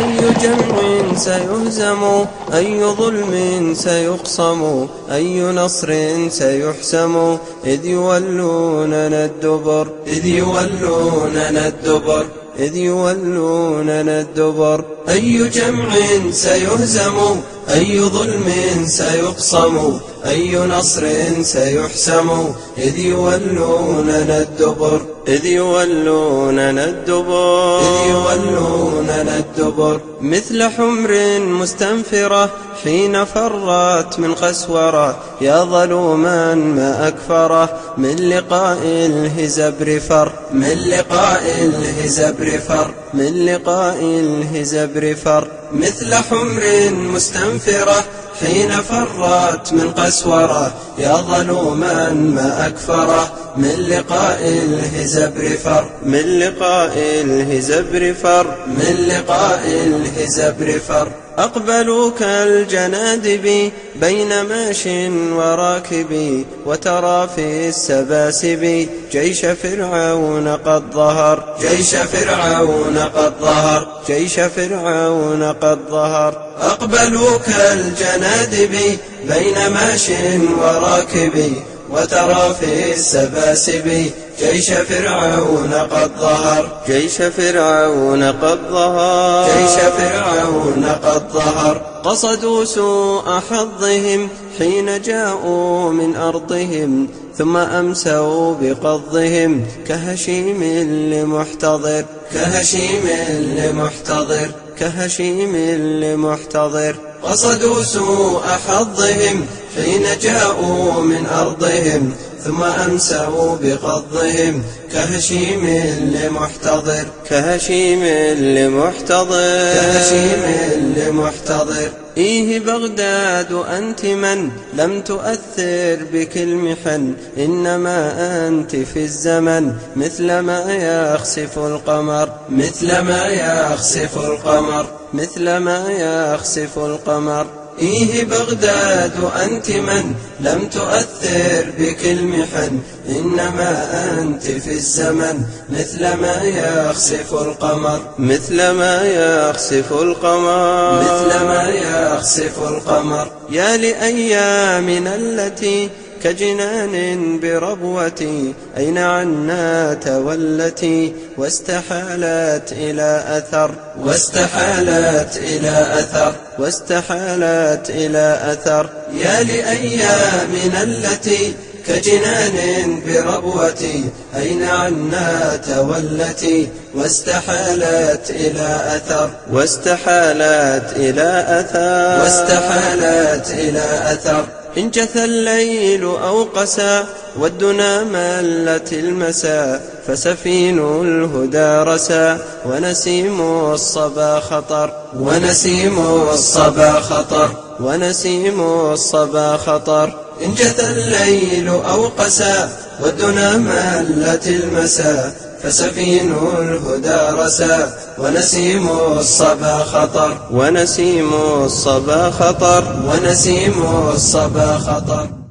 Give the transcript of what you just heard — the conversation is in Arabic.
أي جمع سيهزم، أي ظلم سيقصم، أي نصر سيحسم، إذ يولوننا الدبر، إذ يولوننا الدبر، إذ يولوننا الدبر. أي جمع سيهزم، أي ظلم سيقصم، أي نصر سيحسم، إذ يولوننا الدبر، إذ يولوننا الدبر، إذ يولوننا الدبر. مثل حمر مستنفرة حين فرت من قسورة، يا ظلوما ما أكفره، من لقاء الهزبر فر، من لقاء الهزبر فر، من لقاء الهزبر فر. مثل حمر مستنفرة حين فرت من قسورة، يا ظلوما ما أكفره، من لقاء الهزبر فر، من لقاء الهزبر فر، من لقاء الهزبر فر. أقبلوا كالجنادب بين ماش وراكب، وترى في السباسب جيش فرعون قد ظهر، جيش فرعون قد ظهر، جيش فرعون قد ظهر. أقبلوا كالجنادب بين ماش وراكب، وترى في السباسب جيش فرعون قد ظهر، جيش فرعون قد ظهر، جيش فرعون قد ظهر. قصدوا سوء حظهم حين جاءوا من أرضهم، ثم أمسوا بقضهم كهشيم لمحتضر، كهشيم لمحتضر، كهشيم لمحتضر. قصدوا سوء حظهم حين جاءوا من أرضهم، ثم أمسوا بقضهم كهشيم لمحتضر، كهشيم لمحتضر، كهشيم لمحتضر. إيه بغداد أنت من لم تؤثر بك المحن، إنما أنت في الزمن مثل ما يخسف القمر، مثل ما يخسف القمر، مثل ما يخسف القمر. إيه بغداد أنت من لم تؤثر بك المحن، إنما أنت في الزمن مثل ما يخسف القمر، مثل ما يخسف القمر، مثل ما يخسف القمر. يا لأيامنا التي كجنان بربوتي، أين عنا تولتي، واستحالت إلى أثر، واستحالت إلى أثر، واستحالت إلى أثر. يا لأيامنا التي كجنان بربوتي، أين عنا تولتي، واستحالت إلى أثر، واستحالت إلى أثر، واستحالت إلى أثر. إن جثى الليل أو قسى والدنا ملت المساء، فسفين الهدى رسى، ونسيم الصبا خطر، ونسيم الصبا خطر، ونسيم الصبا خطر. إن جثى الليل أو قسى والدنا ملت المساء، فسفين الهدى رسى، ونسيم الصبا خطر، ونسيم الصبا خطر، ونسيم الصبا خطر.